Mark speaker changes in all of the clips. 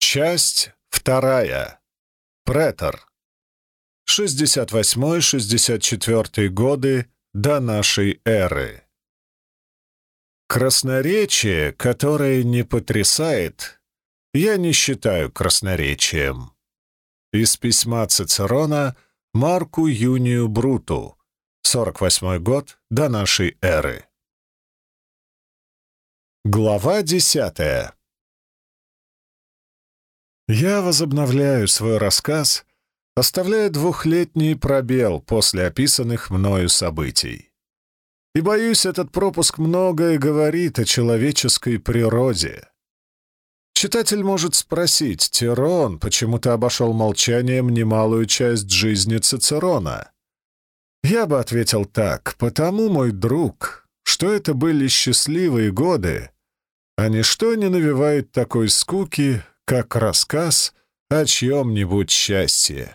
Speaker 1: Часть вторая. Претор. 68-64 годы до нашей эры. Красноречие, которое не потрясает, я не считаю красноречием. Из письма Цицерона Марку Юнию Бруту, 48 год до нашей эры. Глава 10. Я возобновляю свой рассказ, оставляя двухлетний пробел после описанных мною событий. И, боюсь, этот пропуск многое говорит о человеческой природе. Читатель может спросить, Тирон почему-то обошел молчанием немалую часть жизни Цицерона. Я бы ответил так: потому, мой друг, что это были счастливые годы, а ничто не навевает такой скуки, как рассказ о чьем-нибудь счастье.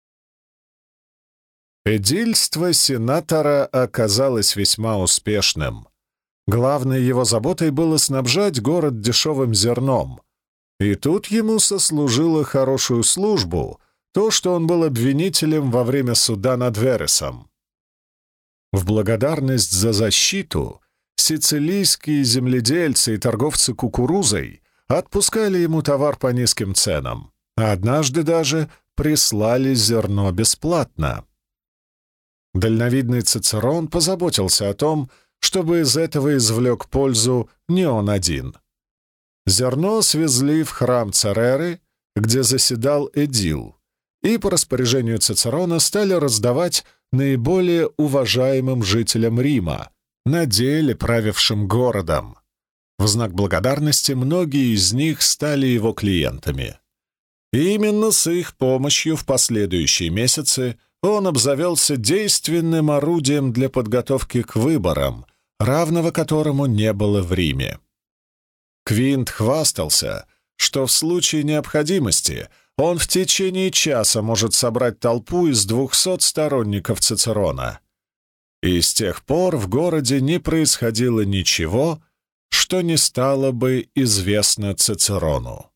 Speaker 1: Эдильство сенатора оказалось весьма успешным. Главной его заботой было снабжать город дешевым зерном. И тут ему сослужило хорошую службу то, что он был обвинителем во время суда над Вересом. В благодарность за защиту сицилийские земледельцы и торговцы кукурузой отпускали ему товар по низким ценам, а однажды даже прислали зерно бесплатно. Дальновидный Цицерон позаботился о том, чтобы из этого извлек пользу не он один. Зерно свезли в храм Цереры, где заседал эдил, и по распоряжению Цицерона стали раздавать наиболее уважаемым жителям Рима, на деле правившим городом. В знак благодарности многие из них стали его клиентами. И именно с их помощью в последующие месяцы он обзавелся действенным орудием для подготовки к выборам, равного которому не было в Риме. Квинт хвастался, что в случае необходимости он в течение часа может собрать толпу из 200 сторонников Цицерона. И с тех пор в городе не происходило ничего, что не стало бы известно Цицерону.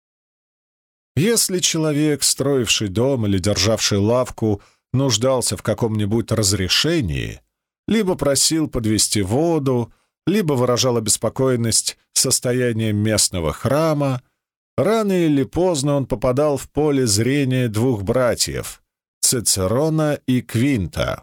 Speaker 1: Если человек, строивший дом или державший лавку, нуждался в каком-нибудь разрешении, либо просил подвести воду, либо выражал обеспокоенность состоянием местного храма, рано или поздно он попадал в поле зрения двух братьев — Цицерона и Квинта.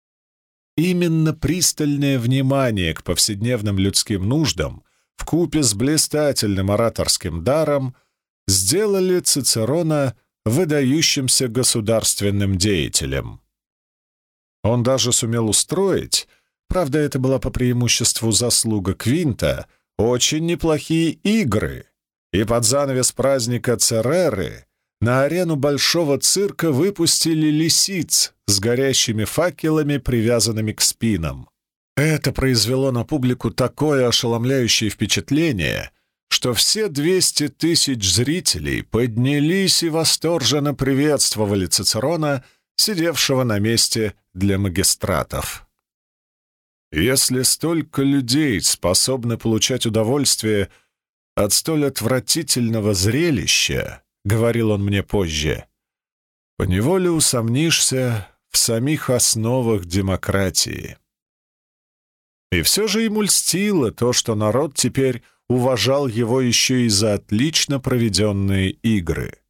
Speaker 1: Именно пристальное внимание к повседневным людским нуждам вкупе с блистательным ораторским даром сделали Цицерона выдающимся государственным деятелем. Он даже сумел устроить, правда, это была по преимуществу заслуга Квинта, очень неплохие игры, и под занавес праздника Цереры на арену большого цирка выпустили лисиц с горящими факелами, привязанными к спинам. Это произвело на публику такое ошеломляющее впечатление, что все 200 тысяч зрителей поднялись и восторженно приветствовали Цицерона, сидевшего на месте для магистратов. Если столько людей способны получать удовольствие от столь отвратительного зрелища, — говорил он мне позже, — поневоле усомнишься в самих основах демократии. И все же ему льстило то, что народ теперь уважал его еще и за отлично проведенные игры.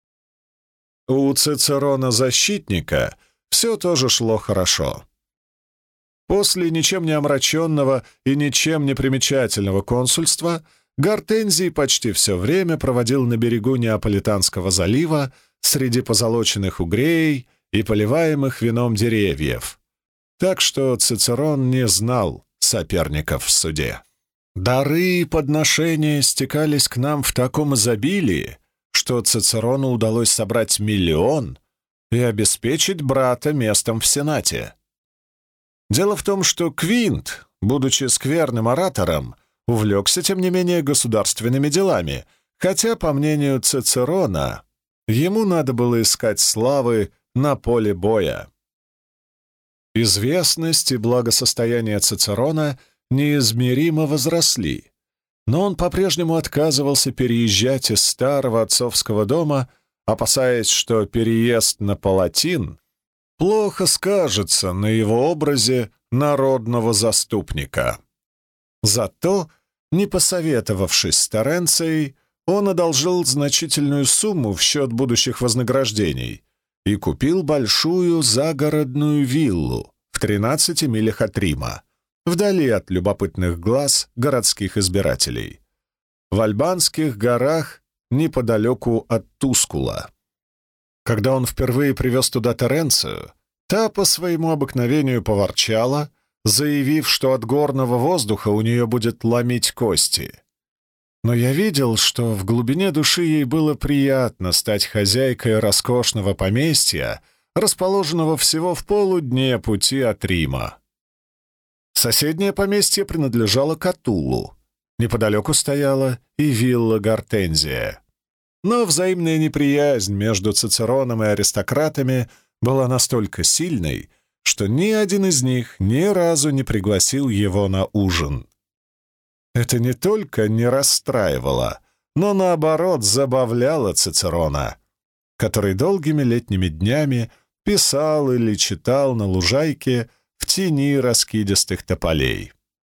Speaker 1: У Цицерона-защитника все тоже шло хорошо. После ничем не омраченного и ничем не примечательного консульства Гортензий почти все время проводил на берегу Неаполитанского залива среди позолоченных угрей и поливаемых вином деревьев, так что Цицерон не знал соперников в суде. Дары и подношения стекались к нам в таком изобилии, что Цицерону удалось собрать 1 миллион и обеспечить брата местом в Сенате. Дело в том, что Квинт, будучи скверным оратором, увлекся, тем не менее, государственными делами, хотя, по мнению Цицерона, ему надо было искать славы на поле боя. Известность и благосостояние Цицерона неизмеримо возросли, но он по-прежнему отказывался переезжать из старого отцовского дома, опасаясь, что переезд на Палатин плохо скажется на его образе народного заступника. Зато, не посоветовавшись с Теренцией, он одолжил значительную сумму в счет будущих вознаграждений и купил большую загородную виллу в 13 милях от Рима, вдали от любопытных глаз городских избирателей, в Альбанских горах неподалеку от Тускула. Когда он впервые привез туда Теренцию, та по своему обыкновению поворчала, заявив, что от горного воздуха у нее будет ломить кости. Но я видел, что в глубине души ей было приятно стать хозяйкой роскошного поместья, расположенного всего в полудне пути от Рима. Соседнее поместье принадлежало Катуллу. Неподалеку стояла и вилла Гортензия. Но взаимная неприязнь между Цицероном и аристократами была настолько сильной, что ни один из них ни разу не пригласил его на ужин. Это не только не расстраивало, но, наоборот, забавляло Цицерона, который долгими летними днями писал или читал на лужайке в тени раскидистых тополей.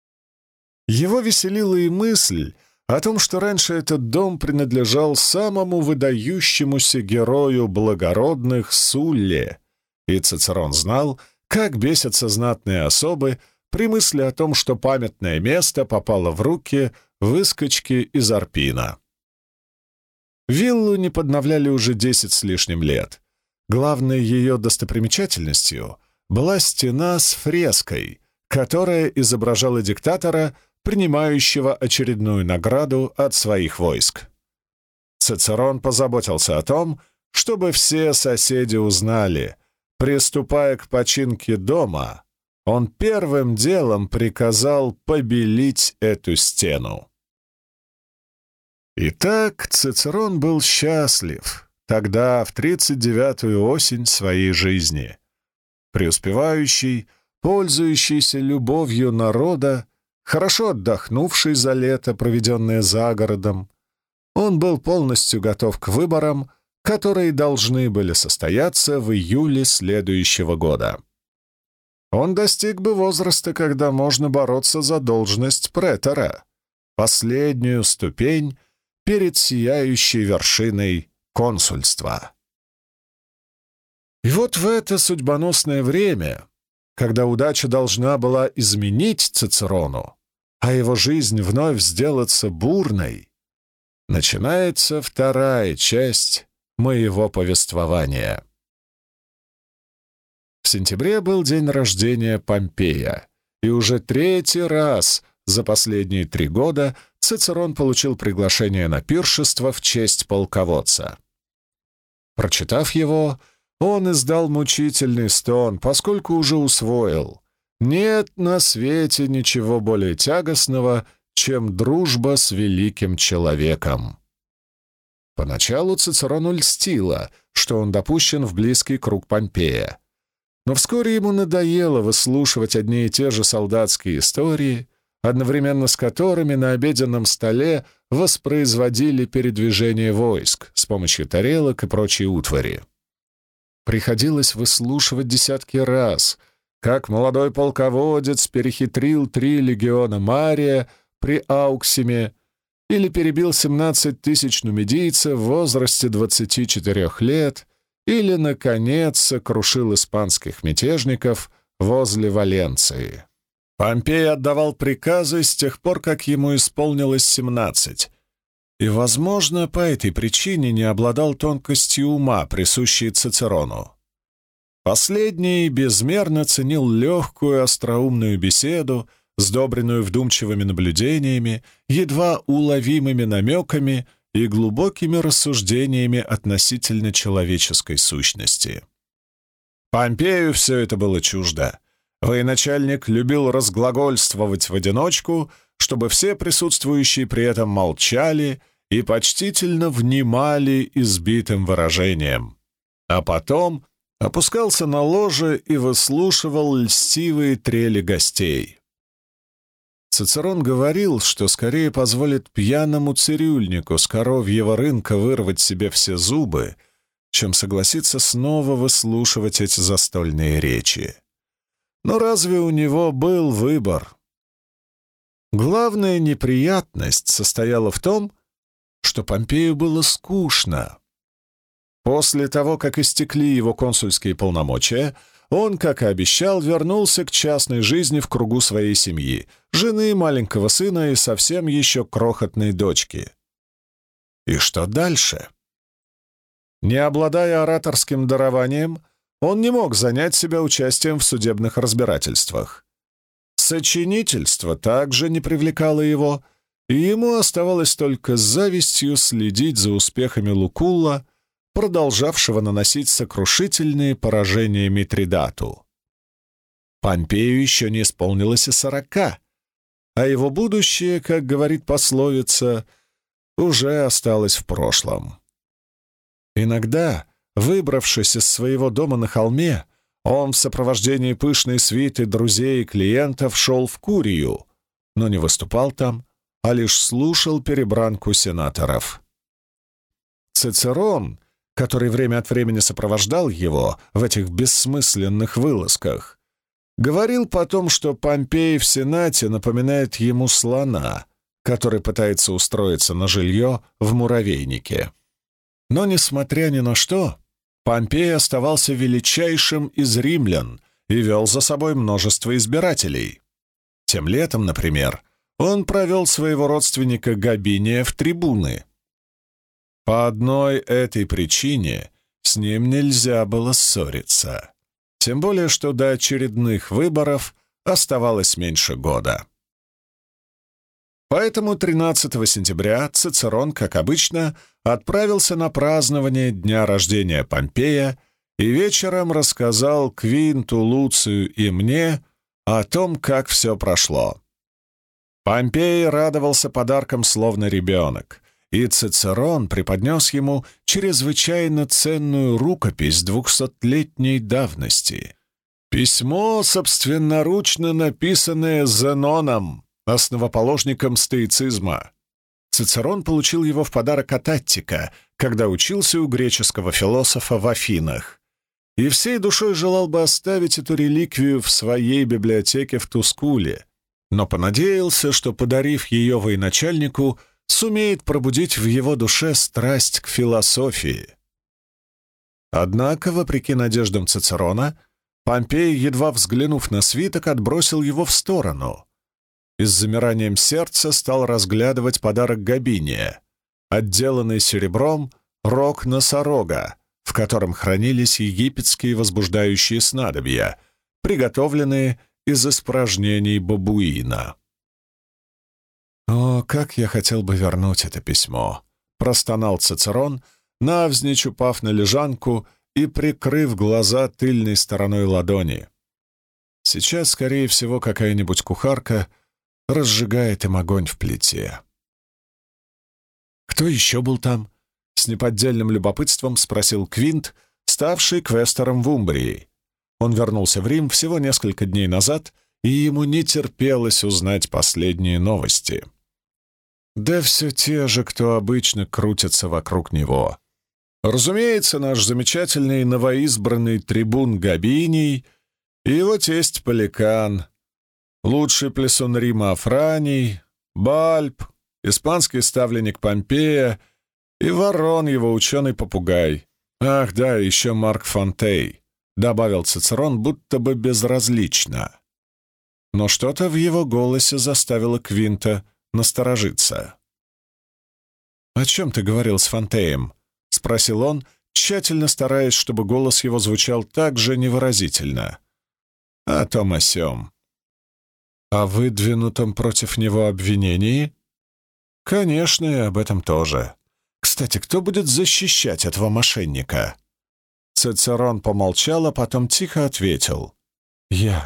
Speaker 1: Его веселила и мысль о том, что раньше этот дом принадлежал самому выдающемуся герою благородных Сулле, и Цицерон знал, как бесятся знатные особы при мысли о том, что памятное место попало в руки выскочки из Арпина. Виллу не подновляли уже 10 с лишним лет. Главной ее достопримечательностью была стена с фреской, которая изображала диктатора, принимающего очередную награду от своих войск. Цицерон позаботился о том, чтобы все соседи узнали, приступая к починке дома, он первым делом приказал побелить эту стену. Итак, Цицерон был счастлив тогда, в 39-ю осень своей жизни. Преуспевающий, пользующийся любовью народа, хорошо отдохнувший за лето, проведенное за городом, он был полностью готов к выборам, которые должны были состояться в июле следующего года. Он достиг бы возраста, когда можно бороться за должность претора, последнюю ступень перед сияющей вершиной консульства. И вот в это судьбоносное время, когда удача должна была изменить Цицерону, а его жизнь вновь сделаться бурной, начинается вторая часть моего повествования. В сентябре был день рождения Помпея, и уже 3-й раз за последние 3 года Цицерон получил приглашение на пиршество в честь полководца. Прочитав его, он издал мучительный стон, поскольку уже усвоил: нет на свете ничего более тягостного, чем дружба с великим человеком. Поначалу Цицерону льстило, что он допущен в близкий круг Помпея. Но вскоре ему надоело выслушивать одни и те же солдатские истории, одновременно с которыми на обеденном столе воспроизводили передвижение войск с помощью тарелок и прочей утвари. Приходилось выслушивать десятки раз, как молодой полководец перехитрил 3 легиона Мария при Ауксиме или перебил 17 тысяч нумидийцев в возрасте 24 лет, или, наконец, сокрушил испанских мятежников возле Валенции. Помпей отдавал приказы с тех пор, как ему исполнилось 17, и, возможно, по этой причине не обладал тонкостью ума, присущей Цицерону. Последний безмерно ценил легкую остроумную беседу, сдобренную вдумчивыми наблюдениями, едва уловимыми намеками и глубокими рассуждениями относительно человеческой сущности. Помпею все это было чуждо. Военачальник любил разглагольствовать в одиночку, чтобы все присутствующие при этом молчали и почтительно внимали избитым выражениям, а потом опускался на ложе и выслушивал льстивые трели гостей. Цицерон говорил, что скорее позволит пьяному цирюльнику с коровьего рынка вырвать себе все зубы, чем согласиться снова выслушивать эти застольные речи. Но разве у него был выбор? Главная неприятность состояла в том, что Помпею было скучно. После того, как истекли его консульские полномочия, он, как и обещал, вернулся к частной жизни в кругу своей семьи, жены, маленького сына и совсем еще крохотной дочки. И что дальше? Не обладая ораторским дарованием, он не мог занять себя участием в судебных разбирательствах. Сочинительство также не привлекало его, и ему оставалось только с завистью следить за успехами Лукулла, продолжавшего наносить сокрушительные поражения Митридату. Помпею еще не исполнилось и 40, а его будущее, как говорит пословица, уже осталось в прошлом. Иногда, выбравшись из своего дома на холме, он в сопровождении пышной свиты друзей и клиентов шел в Курию, но не выступал там, а лишь слушал перебранку сенаторов. Цицерон, который время от времени сопровождал его в этих бессмысленных вылазках, говорил потом, что Помпей в Сенате напоминает ему слона, который пытается устроиться на жилье в муравейнике. Но, несмотря ни на что, Помпей оставался величайшим из римлян и вел за собой множество избирателей. Тем летом, например, он провел своего родственника Габиния в трибуны. По одной этой причине с ним нельзя было ссориться, тем более что до очередных выборов оставалось меньше года. Поэтому 13 сентября Цицерон, как обычно, отправился на празднование дня рождения Помпея и вечером рассказал Квинту, Луцию и мне о том, как все прошло. Помпей радовался подаркам словно ребенок, и Цицерон преподнес ему чрезвычайно ценную рукопись 200-летней давности. Письмо, собственноручно написанное Зеноном, основоположником стоицизма. Цицерон получил его в подарок от Аттика, когда учился у греческого философа в Афинах, и всей душой желал бы оставить эту реликвию в своей библиотеке в Тускуле, но понадеялся, что, подарив ее военачальнику, сумеет пробудить в его душе страсть к философии. Однако, вопреки надеждам Цицерона, Помпей, едва взглянув на свиток, отбросил его в сторону и с замиранием сердца стал разглядывать подарок Габиния, отделанный серебром рог носорога, в котором хранились египетские возбуждающие снадобья, приготовленные из испражнений бабуина. «О, как я хотел бы вернуть это письмо!» — простонал Цицерон, навзничь упав на лежанку и прикрыв глаза тыльной стороной ладони. Сейчас, скорее всего, какая-нибудь кухарка разжигает им огонь в плите. «Кто еще был там?» — с неподдельным любопытством спросил Квинт, ставший квестором в Умбрии. Он вернулся в Рим всего несколько дней назад, и ему не терпелось узнать последние новости. Да все те же, кто обычно крутятся вокруг него. Разумеется, наш замечательный новоизбранный трибун Габиний и его тесть Поликан, лучший плесун Рима Афраний, Бальб, испанский ставленник Помпея и Ворон, его ученый-попугай. Ах да, еще Марк Фонтей, добавил Цицерон, будто бы безразлично. Но что-то в его голосе заставило Квинта насторожиться. «О чем ты говорил с Фонтеем?» — спросил он, тщательно стараясь, чтобы голос его звучал так же невыразительно. «О том о сём». «О выдвинутом против него обвинении?» «Конечно, и об этом тоже. Кстати, кто будет защищать этого мошенника?» Цицерон помолчал, а потом тихо ответил. «Я».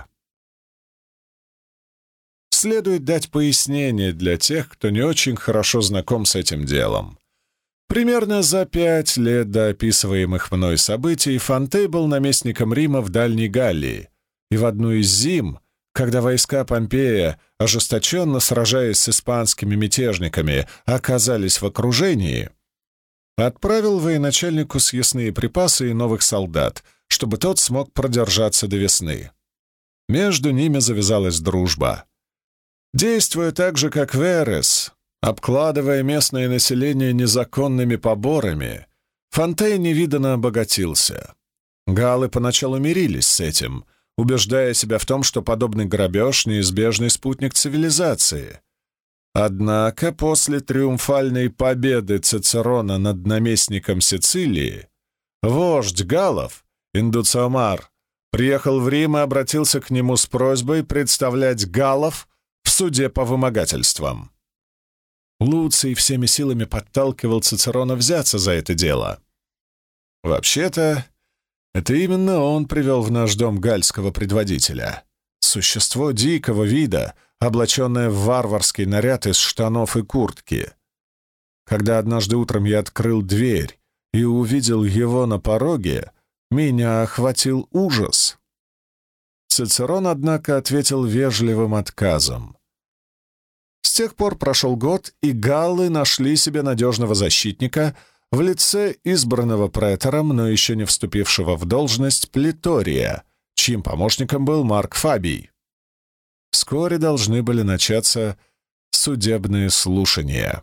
Speaker 1: Следует дать пояснение для тех, кто не очень хорошо знаком с этим делом. Примерно за 5 лет до описываемых мной событий Фонтей был наместником Рима в Дальней Галлии, и в одну из зим, когда войска Помпея, ожесточенно сражаясь с испанскими мятежниками, оказались в окружении, отправил военачальнику съестные припасы и новых солдат, чтобы тот смог продержаться до весны. Между ними завязалась дружба. Действуя так же, как Верес, обкладывая местное население незаконными поборами, Фонтей невиданно обогатился. Галлы поначалу мирились с этим, убеждая себя в том, что подобный грабеж — неизбежный спутник цивилизации. Однако после триумфальной победы Цицерона над наместником Сицилии вождь галлов, Индуциомар, приехал в Рим и обратился к нему с просьбой представлять галлов в суде по вымогательствам. Луций всеми силами подталкивал Цицерона взяться за это дело. Вообще-то, это именно он привел в наш дом гальского предводителя. Существо дикого вида, облаченное в варварский наряд из штанов и куртки. Когда однажды утром я открыл дверь и увидел его на пороге, меня охватил ужас. Цицерон, однако, ответил вежливым отказом. С тех пор прошел год, и галлы нашли себе надежного защитника в лице избранного претором, но еще не вступившего в должность Плитория, чьим помощником был Марк Фабий. Вскоре должны были начаться судебные слушания.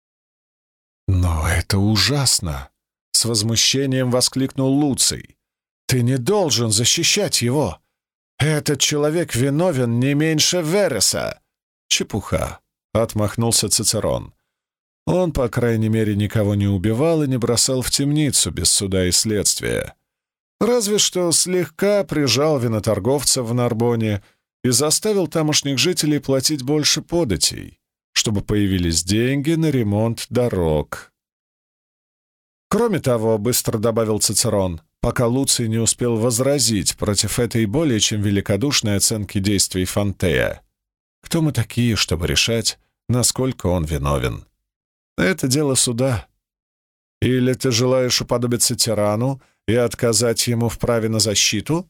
Speaker 1: «Но это ужасно!» — с возмущением воскликнул Луций. «Ты не должен защищать его! Этот человек виновен не меньше Вереса!» «Чепуха!» — отмахнулся Цицерон. «Он, по крайней мере, никого не убивал и не бросал в темницу без суда и следствия. Разве что слегка прижал виноторговцев в Нарбоне и заставил тамошних жителей платить больше податей, чтобы появились деньги на ремонт дорог». Кроме того, быстро добавил Цицерон, пока Луций не успел возразить против этой более чем великодушной оценки действий Фонтея. «Кто мы такие, чтобы решать, насколько он виновен? Это дело суда. Или ты желаешь уподобиться тирану и отказать ему в праве на защиту?»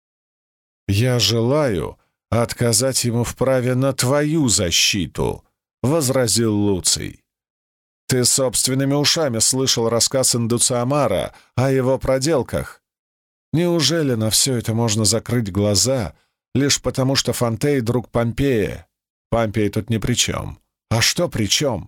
Speaker 1: «Я желаю отказать ему в праве на твою защиту», — возразил Луций. «Ты собственными ушами слышал рассказ Индуциомара о его проделках. Неужели на все это можно закрыть глаза, лишь потому что Фонтей — друг Помпея? Помпей тут ни при чем. А что при чем?»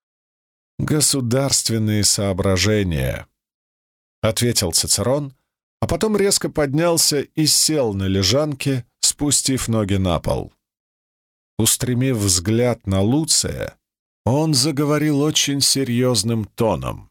Speaker 1: «Государственные соображения», — ответил Цицерон, а потом резко поднялся и сел на лежанке, спустив ноги на пол. Устремив взгляд на Луция, он заговорил очень серьезным тоном.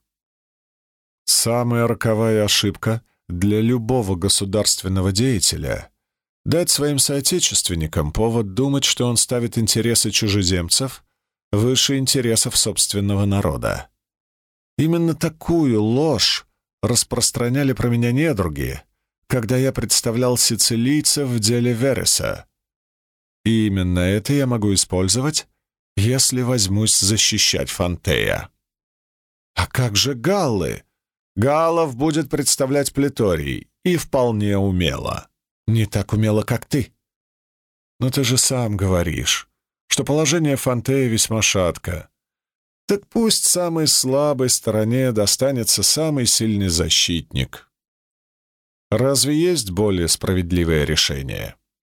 Speaker 1: «Самая роковая ошибка для любого государственного деятеля — дать своим соотечественникам повод думать, что он ставит интересы чужеземцев выше интересов собственного народа. Именно такую ложь распространяли про меня недруги, когда я представлял сицилийцев в деле Вереса. И именно это я могу использовать, если возьмусь защищать Фонтея. А как же галлы? Галлов будет представлять Плиторий, и вполне умело. Не так умело, как ты. Но ты же сам говоришь, что положение Фонтея весьма шатко. Так пусть самой слабой стороне достанется самый сильный защитник. Разве есть более справедливое решение?»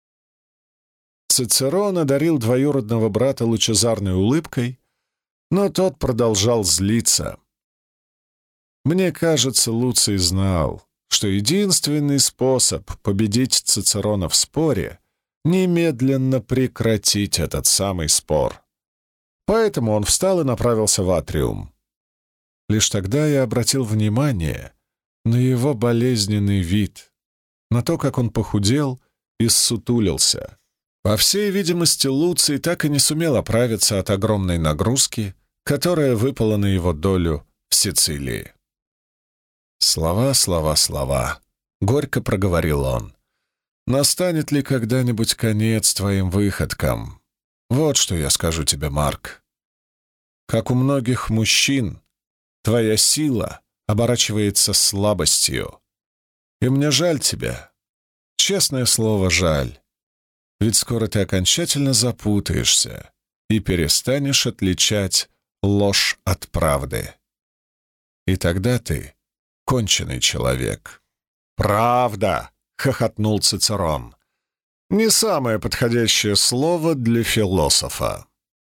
Speaker 1: Цицерон одарил двоюродного брата лучезарной улыбкой, но тот продолжал злиться. Мне кажется, Луций знал, что единственный способ победить Цицерона в споре — немедленно прекратить этот самый спор. Поэтому он встал и направился в атриум. Лишь тогда я обратил внимание на его болезненный вид, на то, как он похудел и ссутулился. По всей видимости, Луций так и не сумел оправиться от огромной нагрузки, которая выпала на его долю в Сицилии. «Слова, слова, слова», — горько проговорил он. «Настанет ли когда-нибудь конец твоим выходкам? Вот что я скажу тебе, Марк. Как у многих мужчин, твоя сила оборачивается слабостью. И мне жаль тебя. Честное слово, жаль. ведь скоро ты окончательно запутаешься и перестанешь отличать ложь от правды. И тогда ты конченый человек». «Правда!» — хохотнул Цицерон. «Не самое подходящее слово для философа».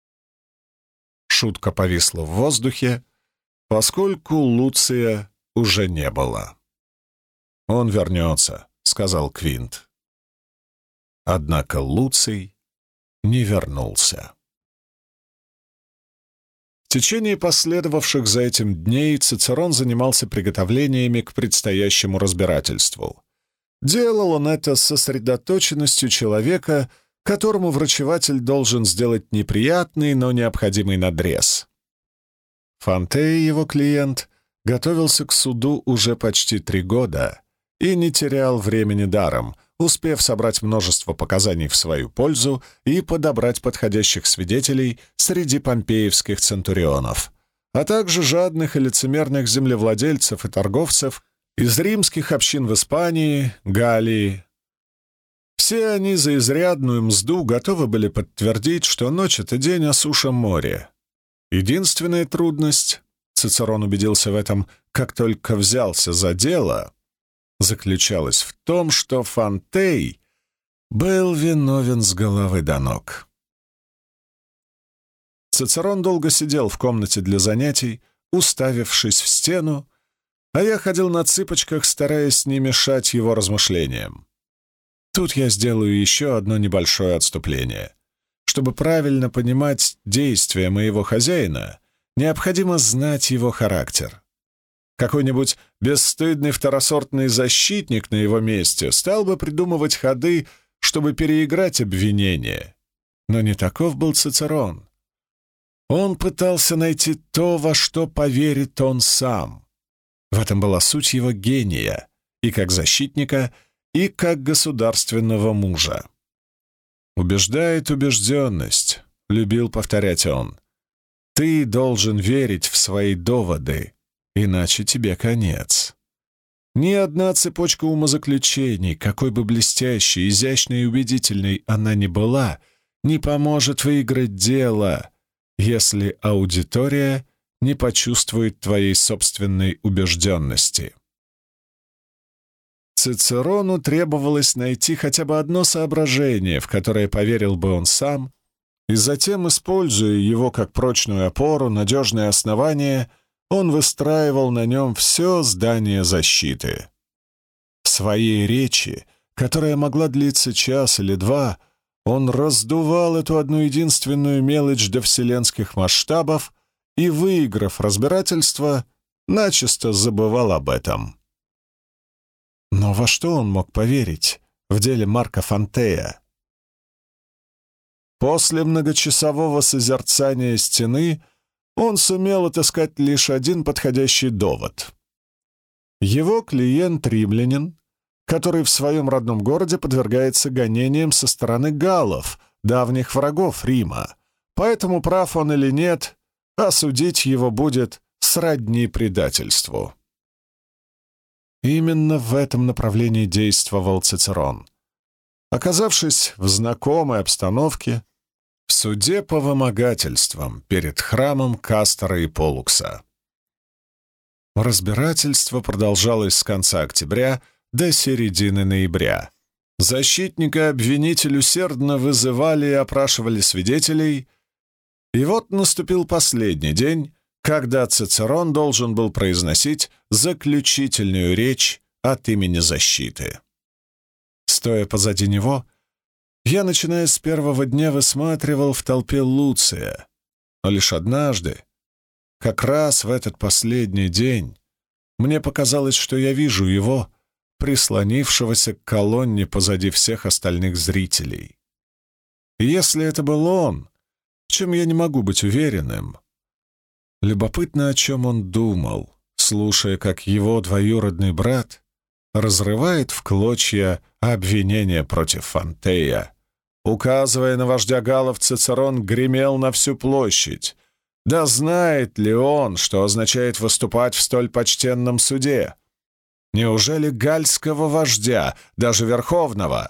Speaker 1: Шутка повисла в воздухе, поскольку Луция уже не было. «Он вернется», — сказал Квинт. Однако Луций не вернулся. В течение последовавших за этим дней Цицерон занимался приготовлениями к предстоящему разбирательству. Делал он это с сосредоточенностью человека, которому врачеватель должен сделать неприятный, но необходимый надрез. Фонтей, его клиент, готовился к суду уже почти 3 года и не терял времени даром, успев собрать множество показаний в свою пользу и подобрать подходящих свидетелей среди помпеевских центурионов, а также жадных и лицемерных землевладельцев и торговцев из римских общин в Испании, Галлии. Все они за изрядную мзду готовы были подтвердить, что ночь — это день о сушем море. Единственная трудность, Цицерон убедился в этом, как только взялся за дело, заключалась в том, что Фонтей был виновен с головы до ног. Цицерон долго сидел в комнате для занятий, уставившись в стену, а я ходил на цыпочках, стараясь не мешать его размышлениям. Тут я сделаю еще одно небольшое отступление. Чтобы правильно понимать действия моего хозяина, необходимо знать его характер. Какой-нибудь бесстыдный второсортный защитник на его месте стал бы придумывать ходы, чтобы переиграть обвинение. Но не таков был Цицерон. Он пытался найти то, во что поверит он сам. В этом была суть его гения, и как защитника, и как государственного мужа. «Убеждает убежденность», — любил повторять он. «Ты должен верить в свои доводы, иначе тебе конец». Ни одна цепочка умозаключений, какой бы блестящей, изящной и убедительной она ни была, не поможет выиграть дело, если аудитория не почувствует твоей собственной убежденности. Цицерону требовалось найти хотя бы одно соображение, в которое поверил бы он сам, и затем, используя его как прочную опору, надежное основание, он выстраивал на нем все здание защиты. В своей речи, которая могла длиться час или два, он раздувал эту одну единственную мелочь до вселенских масштабов и, выиграв разбирательство, начисто забывал об этом. Но во что он мог поверить в деле Марка Фонтея? После многочасового созерцания стены он сумел отыскать лишь один подходящий довод. Его клиент — римлянин, который в своем родном городе подвергается гонениям со стороны галлов, давних врагов Рима, поэтому, прав он или нет, осудить его будет сродни предательству. Именно в этом направлении действовал Цицерон. Оказавшись в знакомой обстановке, в суде по вымогательствам перед храмом Кастора и Поллукса. Разбирательство продолжалось с конца октября до середины ноября. Защитник и обвинитель усердно вызывали и опрашивали свидетелей, и вот наступил последний день, когда Цицерон должен был произносить заключительную речь от имени защиты. Стоя позади него, я, начиная с первого дня, высматривал в толпе Луция, но лишь однажды, как раз в этот последний день, мне показалось, что я вижу его, прислонившегося к колонне позади всех остальных зрителей. И если это был он, в чем я не могу быть уверенным, любопытно, о чем он думал, слушая, как его двоюродный брат разрывает в клочья обвинения против Фонтея. Указывая на вождя галлов, Цицерон гремел на всю площадь. Да знает ли он, что означает выступать в столь почтенном суде? Неужели гальского вождя, даже верховного,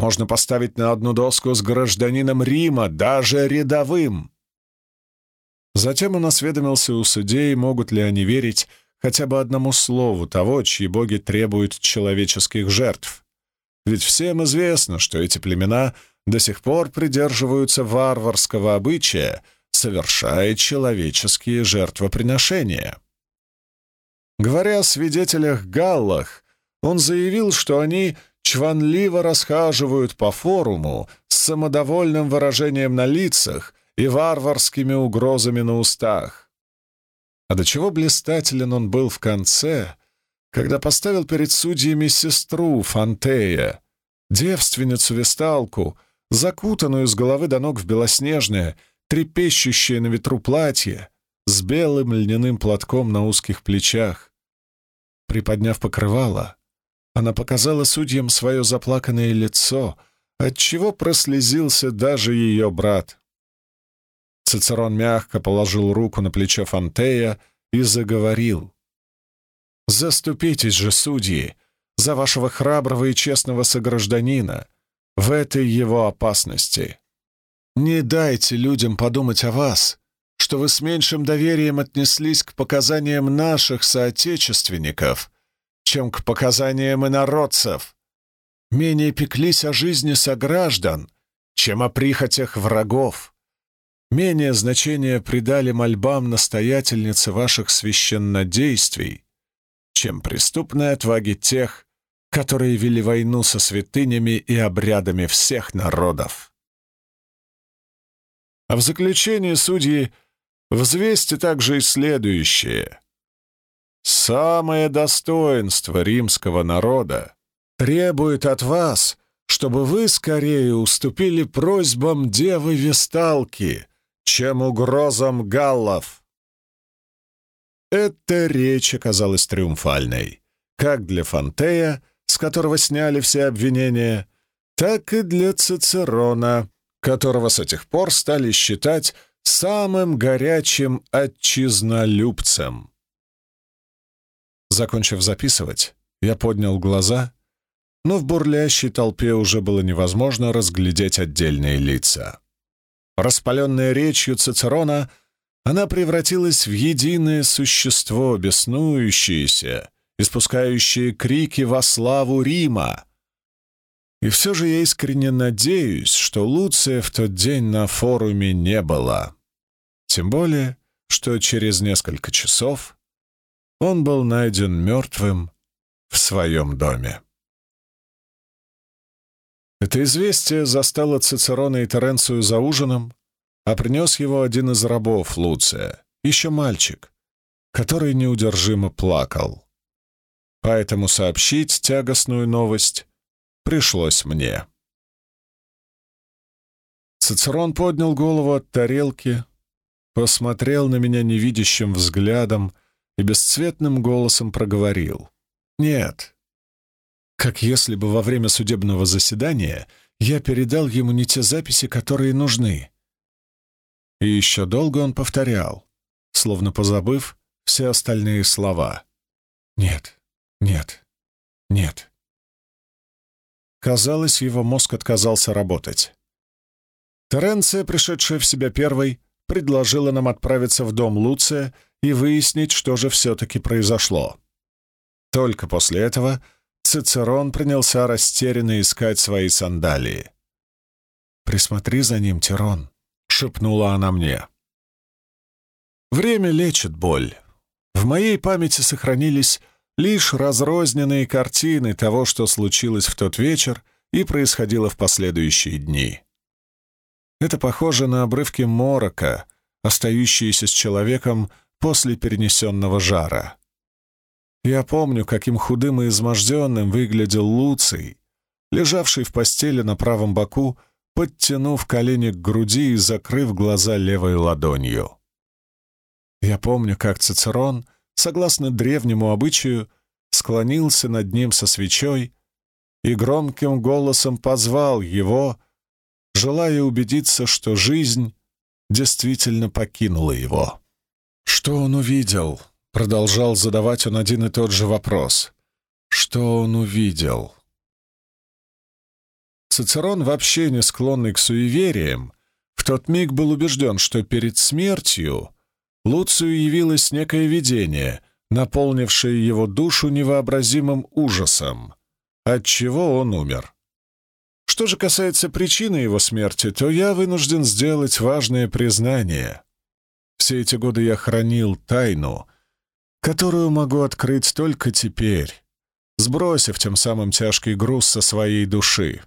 Speaker 1: можно поставить на одну доску с гражданином Рима, даже рядовым. Затем он осведомился у судей, могут ли они верить хотя бы одному слову того, чьи боги требуют человеческих жертв. Ведь всем известно, что эти племена до сих пор придерживаются варварского обычая, совершая человеческие жертвоприношения. Говоря о свидетелях Галлах, он заявил, что они чванливо расхаживают по форуму с самодовольным выражением на лицах и варварскими угрозами на устах. А до чего блистателен он был в конце, когда поставил перед судьями сестру Фантея, девственницу-весталку, закутанную с головы до ног в белоснежное, трепещущее на ветру платье, с белым льняным платком на узких плечах. Приподняв покрывало, она показала судьям свое заплаканное лицо, отчего прослезился даже ее брат. Цицерон мягко положил руку на плечо Фантея и заговорил. «Заступитесь же, судьи, за вашего храброго и честного согражданина в этой его опасности. Не дайте людям подумать о вас, что вы с меньшим доверием отнеслись к показаниям наших соотечественников, чем к показаниям инородцев, менее пеклись о жизни сограждан, чем о прихотях врагов, менее значение придали мольбам настоятельницы ваших священнодействий, чем преступной отваге тех, которые вели войну со святынями и обрядами всех народов. А в заключение судьи взвесьте также и следующее. Самое достоинство римского народа требует от вас, чтобы вы скорее уступили просьбам девы Весталки, чем угрозам галлов. Эта речь оказалась триумфальной, как для Фантея, с которого сняли все обвинения, так и для Цицерона, которого с этих пор стали считать самым горячим отчизнолюбцем. Закончив записывать, я поднял глаза, но в бурлящей толпе уже было невозможно разглядеть отдельные лица. Распаленная речью Цицерона, она превратилась в единое существо, беснующееся, испускающее крики во славу Рима. И все же я искренне надеюсь, что Луция в тот день на форуме не было. Тем более, что через несколько часов он был найден мертвым в своем доме. Это известие застало Цицерона и Теренцию за ужином, а принес его один из рабов Луция, еще мальчик, который неудержимо плакал. Поэтому сообщить тягостную новость пришлось мне. Цицерон поднял голову от тарелки, посмотрел на меня невидящим взглядом и бесцветным голосом проговорил. «Нет». Как если бы во время судебного заседания я передал ему не те записи, которые нужны. И еще долго он повторял, словно позабыв все остальные слова. «Нет, нет, нет». Казалось, его мозг отказался работать. Теренция, пришедшая в себя первой, предложила нам отправиться в дом Луция и выяснить, что же все-таки произошло. Только после этого Цицерон принялся растерянно искать свои сандалии. «Присмотри за ним, Тирон», — шепнула она мне. Время лечит боль. В моей памяти сохранились лишь разрозненные картины того, что случилось в тот вечер и происходило в последующие дни. Это похоже на обрывки морока, остающиеся с человеком после перенесенного жара. Я помню, каким худым и изможденным выглядел Луций, лежавший в постели на правом боку, подтянув колени к груди и закрыв глаза левой ладонью. Я помню, как Цицерон, согласно древнему обычаю, склонился над ним со свечой и громким голосом позвал его, желая убедиться, что жизнь действительно покинула его. Что он увидел? Продолжал задавать он один и тот же вопрос. Что он увидел? Цицерон, вообще не склонный к суевериям, в тот миг был убежден, что перед смертью Луцию явилось некое видение, наполнившее его душу невообразимым ужасом, отчего он умер. Что же касается причины его смерти, то я вынужден сделать важное признание. Все эти годы я хранил тайну, которую могу открыть только теперь, сбросив тем самым тяжкий груз со своей души.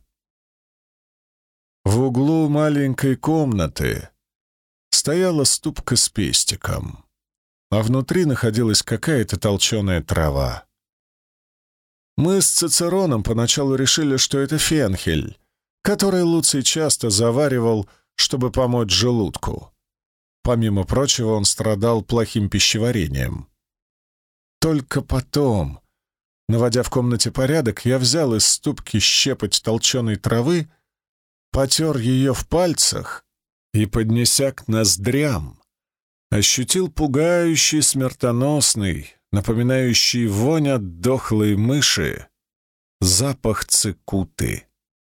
Speaker 1: В углу маленькой комнаты стояла ступка с пестиком, а внутри находилась какая-то толченая трава. Мы с Цицероном поначалу решили, что это фенхель, который Луций часто заваривал, чтобы помочь желудку. Помимо прочего, он страдал плохим пищеварением. Только потом, наводя в комнате порядок, я взял из ступки щепоть толченой травы, потер ее в пальцах и, поднеся к ноздрям, ощутил пугающий, смертоносный, напоминающий вонь от дохлой мыши, запах цикуты.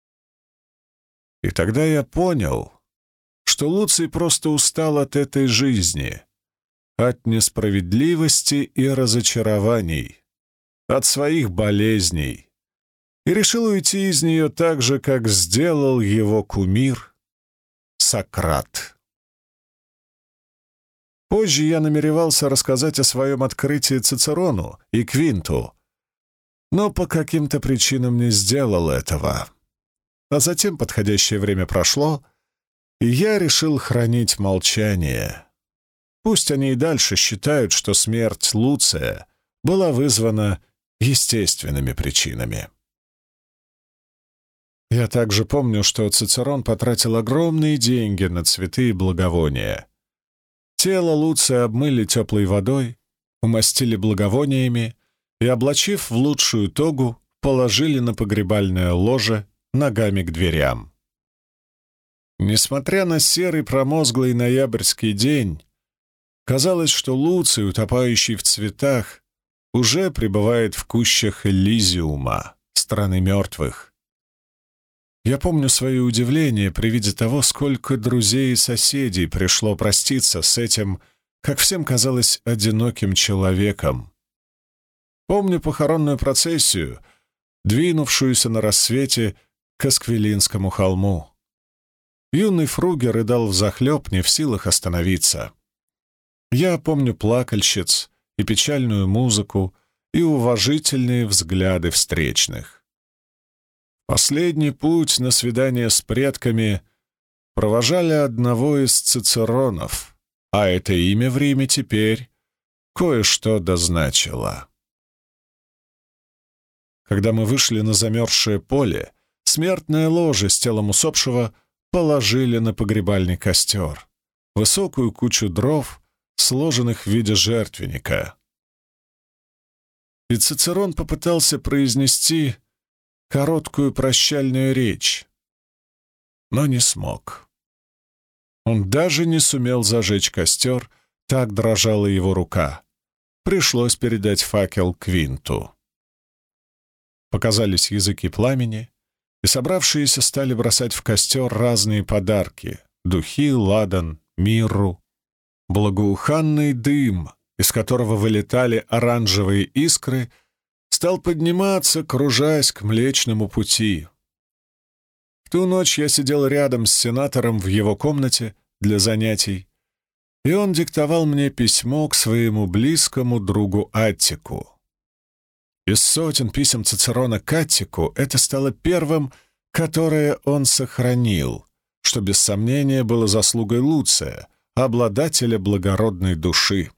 Speaker 1: И тогда я понял, что Луций просто устал от этой жизни, от несправедливости и разочарований, от своих болезней, и решил уйти из нее так же, как сделал его кумир Сократ. Позже я намеревался рассказать о своем открытии Цицерону и Квинту, но по каким-то причинам не сделал этого. А затем подходящее время прошло, и я решил хранить молчание. Пусть они и дальше считают, что смерть Луция была вызвана естественными причинами. Я также помню, что Цицерон потратил огромные деньги на цветы и благовония. Тело Луция обмыли теплой водой, умастили благовониями и, облачив в лучшую тогу, положили на погребальное ложе ногами к дверям. Несмотря на серый промозглый ноябрьский день, казалось, что Луций, утопающий в цветах, уже пребывает в кущах Элизиума, страны мертвых. Я помню свое удивление при виде того, сколько друзей и соседей пришло проститься с этим, как всем казалось, одиноким человеком. Помню похоронную процессию, двинувшуюся на рассвете к Асквилинскому холму. Юный Фруге рыдал взахлеб, не в силах остановиться. Я помню плакальщиц и печальную музыку, и уважительные взгляды встречных. Последний путь на свидание с предками провожали одного из цицеронов, а это имя в Риме теперь кое-что дозначило. Когда мы вышли на замерзшее поле, смертное ложе с телом усопшего положили на погребальный костер, высокую кучу дров, сложенных в виде жертвенника. И Цицерон попытался произнести короткую прощальную речь, но не смог. Он даже не сумел зажечь костер, так дрожала его рука. Пришлось передать факел Квинту. Показались языки пламени, и собравшиеся стали бросать в костер разные подарки — духи, ладан, мирру. Благоуханный дым, из которого вылетали оранжевые искры, стал подниматься, кружась к Млечному Пути. В ту ночь я сидел рядом с сенатором в его комнате для занятий, и он диктовал мне письмо к своему близкому другу Аттику. Из сотен писем Цицерона к Аттику это стало первым, которое он сохранил, что без сомнения было заслугой Луция, обладателя благородной души.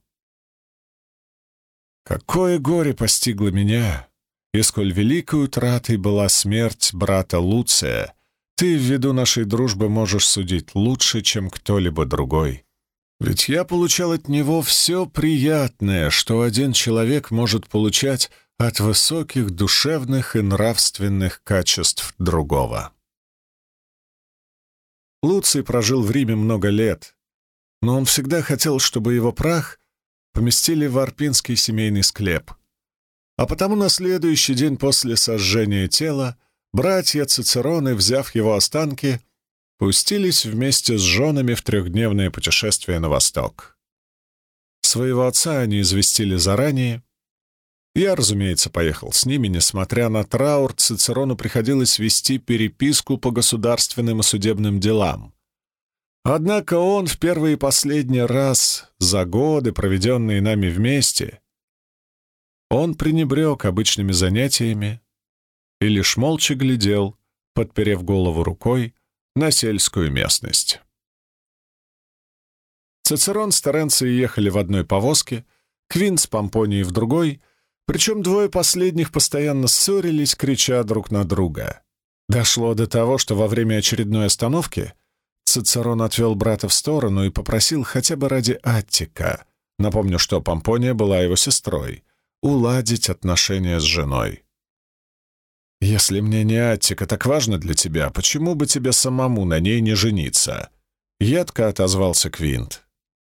Speaker 1: Какое горе постигло меня, и сколь великой утратой была смерть брата Луция, ты ввиду нашей дружбы можешь судить лучше, чем кто-либо другой. Ведь я получал от него все приятное, что один человек может получать от высоких душевных и нравственных качеств другого. Луций прожил в Риме много лет, но он всегда хотел, чтобы его прах поместили в Арпинский семейный склеп. А потому на следующий день после сожжения тела братья Цицероны, взяв его останки, пустились вместе с женами в трехдневное путешествие на восток. Своего отца они известили заранее. Я, разумеется, поехал с ними. Несмотря на траур, Цицерону приходилось вести переписку по государственным и судебным делам. Однако он в первый и последний раз за годы, проведенные нами вместе, он пренебрег обычными занятиями и лишь молча глядел, подперев голову рукой, на сельскую местность. Цицерон с Теренцией ехали в одной повозке, Квинт с Помпонией в другой, причем двое последних постоянно ссорились, крича друг на друга. Дошло до того, что во время очередной остановки Цицерон отвел брата в сторону и попросил хотя бы ради Аттика, напомню, что Помпония была его сестрой, уладить отношения с женой. «Если мне не Аттика так важно для тебя, почему бы тебе самому на ней не жениться?» — едко отозвался Квинт.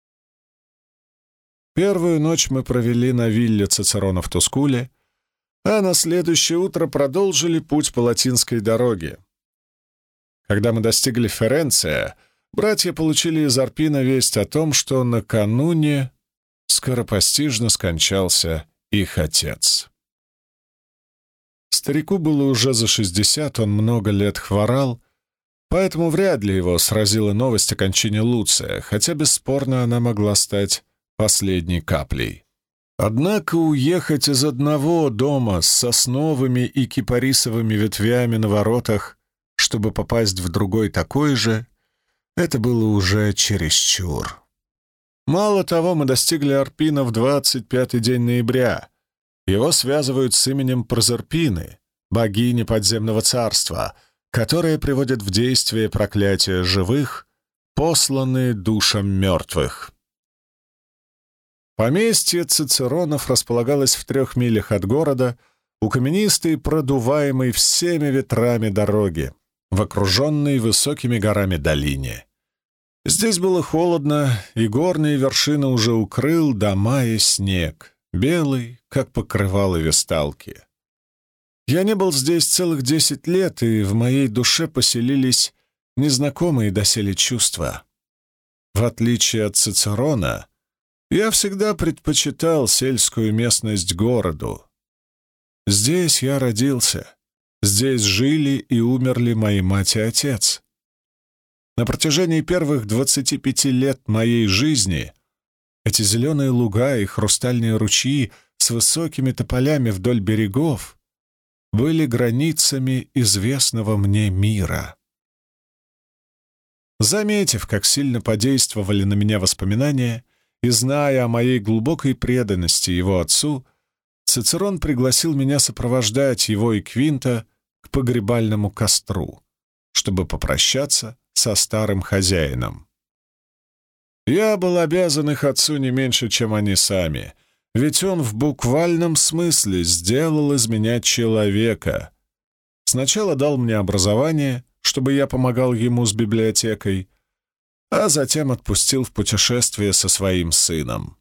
Speaker 1: Первую ночь мы провели на вилле Цицерона в Тускуле, а на следующее утро продолжили путь по Латинской дороге. Когда мы достигли Ференция, братья получили из Арпина весть о том, что накануне скоропостижно скончался их отец. Старику было уже за 60, он много лет хворал, поэтому вряд ли его сразила новость о кончине Луция, хотя бесспорно она могла стать последней каплей. Однако уехать из одного дома с сосновыми и кипарисовыми ветвями на воротах, чтобы попасть в другой такой же, это было уже чересчур. Мало того, мы достигли Арпина в 25-й день ноября. Его связывают с именем Прозерпины, богини подземного царства, которая приводит в действие проклятия живых, посланные душам мертвых. Поместье Цицеронов располагалось в 3 милях от города, у каменистой, продуваемой всеми ветрами дороги, в окруженной высокими горами долине. Здесь было холодно, и горные вершины уже укрыл дома и снег, белый, как покрывало весталки. Я не был здесь целых 10 лет, и в моей душе поселились незнакомые доселе чувства. В отличие от Цицерона, я всегда предпочитал сельскую местность городу. Здесь я родился, здесь жили и умерли мои мать и отец. На протяжении первых 25 лет моей жизни эти зеленые луга и хрустальные ручьи с высокими тополями вдоль берегов были границами известного мне мира. Заметив, как сильно подействовали на меня воспоминания, и зная о моей глубокой преданности его отцу, Цицерон пригласил меня сопровождать его и Квинта к погребальному костру, чтобы попрощаться со старым хозяином. Я был обязан их отцу не меньше, чем они сами, ведь он в буквальном смысле сделал из меня человека. Сначала дал мне образование, чтобы я помогал ему с библиотекой, а затем отпустил в путешествие со своим сыном.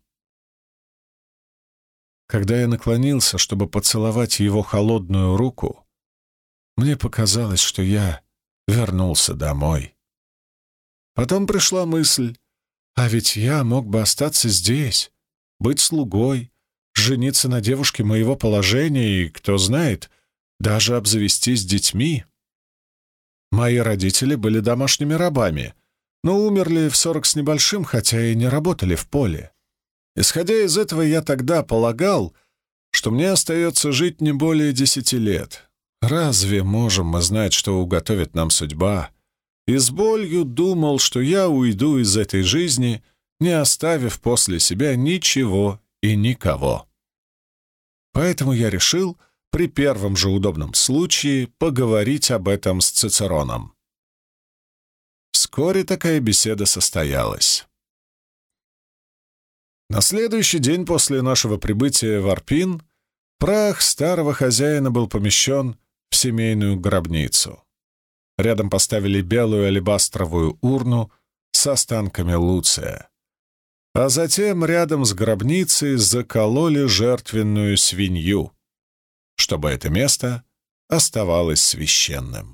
Speaker 1: Когда я наклонился, чтобы поцеловать его холодную руку, мне показалось, что я вернулся домой. Потом пришла мысль, а ведь я мог бы остаться здесь, быть слугой, жениться на девушке моего положения и, кто знает, даже обзавестись детьми. Мои родители были домашними рабами, но умерли в 40 с небольшим, хотя и не работали в поле. Исходя из этого, я тогда полагал, что мне остается жить не более 10 лет. Разве можем мы знать, что уготовит нам судьба? И с болью думал, что я уйду из этой жизни, не оставив после себя ничего и никого. Поэтому я решил при первом же удобном случае поговорить об этом с Цицероном. Вскоре такая беседа состоялась. На следующий день после нашего прибытия в Арпин прах старого хозяина был помещен в семейную гробницу. Рядом поставили белую алебастровую урну с останками Луция. А затем рядом с гробницей закололи жертвенную свинью, чтобы это место оставалось священным.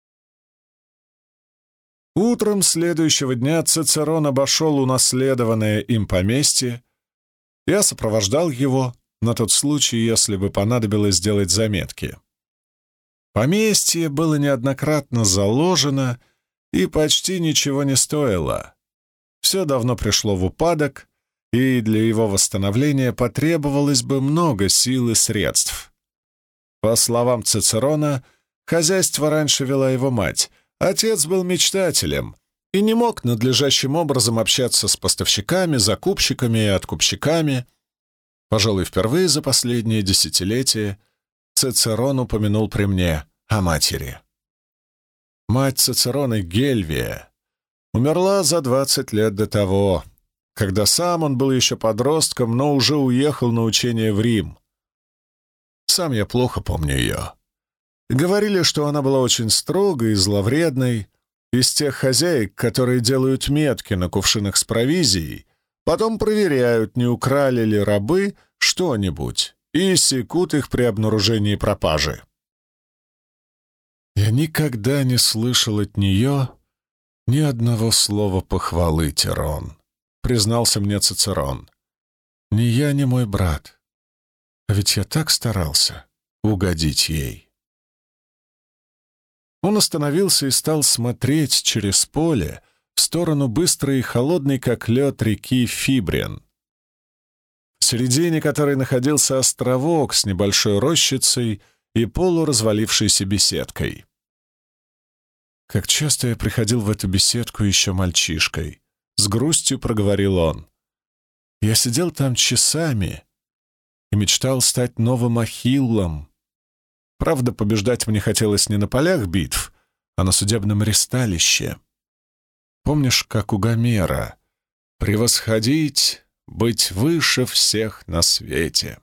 Speaker 1: Утром следующего дня Цицерон обошел унаследованное им поместье. Я сопровождал его на тот случай, если бы понадобилось сделать заметки. Поместье было неоднократно заложено и почти ничего не стоило. Все давно пришло в упадок, и для его восстановления потребовалось бы много сил и средств. По словам Цицерона, хозяйство раньше вела его мать. Отец был мечтателем и не мог надлежащим образом общаться с поставщиками, закупщиками и откупщиками. Пожалуй, впервые за последние десятилетия Цицерон упомянул при мне о матери. Мать Цицерона, Гельвия, умерла за 20 лет до того, когда сам он был еще подростком, но уже уехал на учение в Рим. Сам я плохо помню ее. Говорили, что она была очень строгой и зловредной, из тех хозяек, которые делают метки на кувшинах с провизией, потом проверяют, не украли ли рабы что-нибудь, и секут их при обнаружении пропажи. Я никогда не слышал от нее ни одного слова похвалы, Тирон, признался мне Цицерон. Ни я, ни мой брат. А ведь я так старался угодить ей. Он остановился и стал смотреть через поле в сторону быстрой и холодной, как лед, реки Фибрин, в середине которой находился островок с небольшой рощицей и полуразвалившейся беседкой. «Как часто я приходил в эту беседку еще мальчишкой», — с грустью проговорил он. «Я сидел там часами и мечтал стать новым Ахиллом. Правда, побеждать мне хотелось не на полях битв, а на судебном ристалище. Помнишь, как у Гомера? Превосходить, быть выше всех на свете».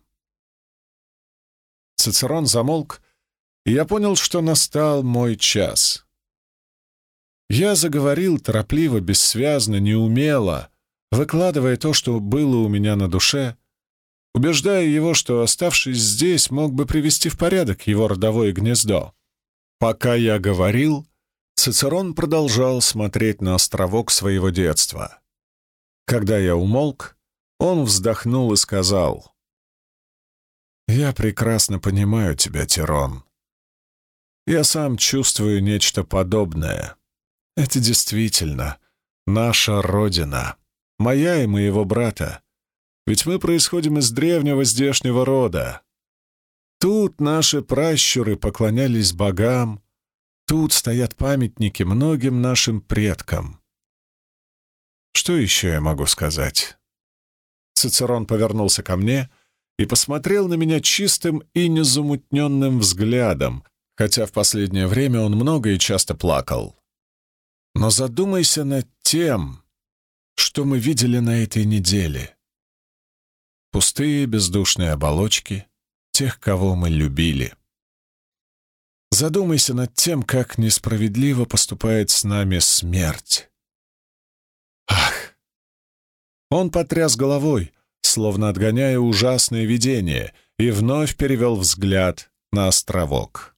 Speaker 1: Цицерон замолк, и я понял, что настал мой час. Я заговорил торопливо, бессвязно, неумело, выкладывая то, что было у меня на душе, убеждая его, что, оставшись здесь, мог бы привести в порядок его родовое гнездо. Пока я говорил, Цицерон продолжал смотреть на островок своего детства. Когда я умолк, он вздохнул и сказал: «Я прекрасно понимаю тебя, Тирон. Я сам чувствую нечто подобное. Это действительно наша родина, моя и моего брата. Ведь мы происходим из древнего здешнего рода. Тут наши пращуры поклонялись богам, тут стоят памятники многим нашим предкам. Что еще я могу сказать?» Цицерон повернулся ко мне и посмотрел на меня чистым и незамутненным взглядом, хотя в последнее время он много и часто плакал. «Но задумайся над тем, что мы видели на этой неделе. Пустые бездушные оболочки тех, кого мы любили. Задумайся над тем, как несправедливо поступает с нами смерть. Ах!» Он потряс головой, словно отгоняя ужасное видение, и вновь перевел взгляд на островок.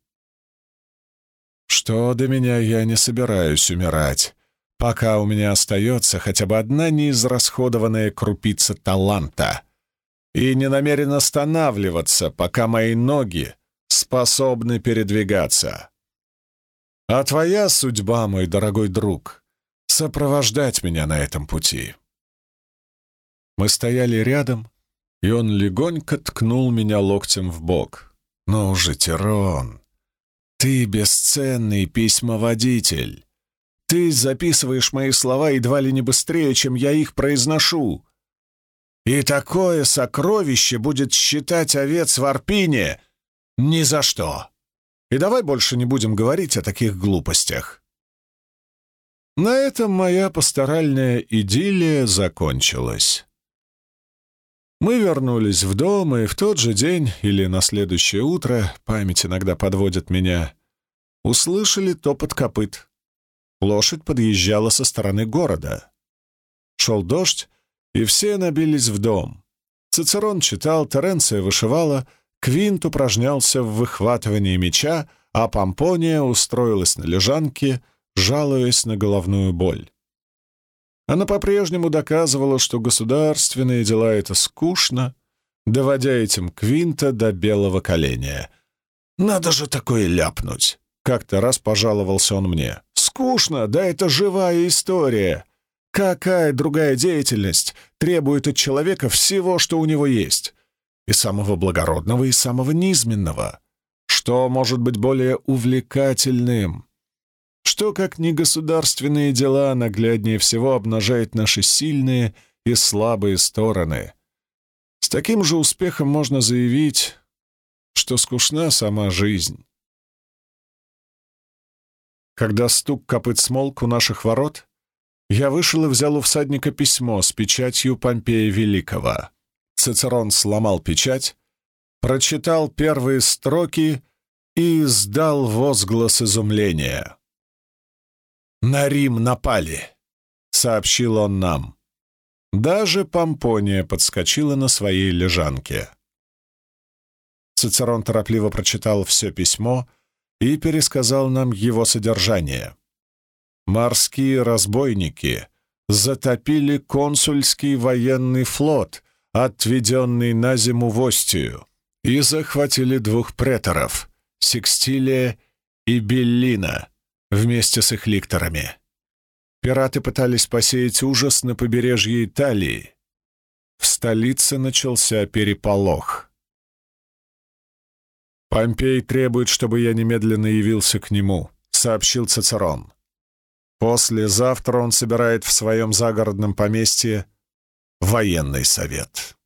Speaker 1: «Что до меня, я не собираюсь умирать, пока у меня остается хотя бы одна неизрасходованная крупица таланта, и не намерен останавливаться, пока мои ноги способны передвигаться. А твоя судьба, мой дорогой друг, сопровождать меня на этом пути». Мы стояли рядом, и он легонько ткнул меня локтем в бок. «Ну уже, Тирон, ты бесценный письмоводитель. Ты записываешь мои слова едва ли не быстрее, чем я их произношу. И такое сокровище будет считать овец в Арпине ни за что. И давай больше не будем говорить о таких глупостях». На этом моя пасторальная идиллия закончилась. Мы вернулись в дом, и в тот же день или на следующее утро, память иногда подводит меня, услышали топот копыт. Лошадь подъезжала со стороны города. Шел дождь, и все набились в дом. Цицерон читал, Теренция вышивала, Квинт упражнялся в выхватывании меча, а Помпония устроилась на лежанке, жалуясь на головную боль. Она по-прежнему доказывала, что государственные дела — это скучно, доводя этим Квинта до белого коленя. «Надо же такое ляпнуть!» — как-то раз пожаловался он мне. «Скучно, да это живая история! Какая другая деятельность требует от человека всего, что у него есть? И самого благородного, и самого низменного? Что может быть более увлекательным? Что, как не государственные дела, нагляднее всего обнажает наши сильные и слабые стороны? С таким же успехом можно заявить, что скучна сама жизнь». Когда стук копыт смолк у наших ворот, я вышел и взял у всадника письмо с печатью Помпея Великого. Цицерон сломал печать, прочитал первые строки и издал возглас изумления. «На Рим напали», — сообщил он нам. Даже Помпония подскочила на своей лежанке. Цицерон торопливо прочитал все письмо и пересказал нам его содержание. Морские разбойники затопили консульский военный флот, отведенный на зиму в Остию, и захватили 2 преторов — Секстилия и Беллина, вместе с их ликторами. Пираты пытались посеять ужас на побережье Италии. В столице начался переполох. «Помпей требует, чтобы я немедленно явился к нему», — сообщил Цицерон. «Послезавтра он собирает в своем загородном поместье военный совет».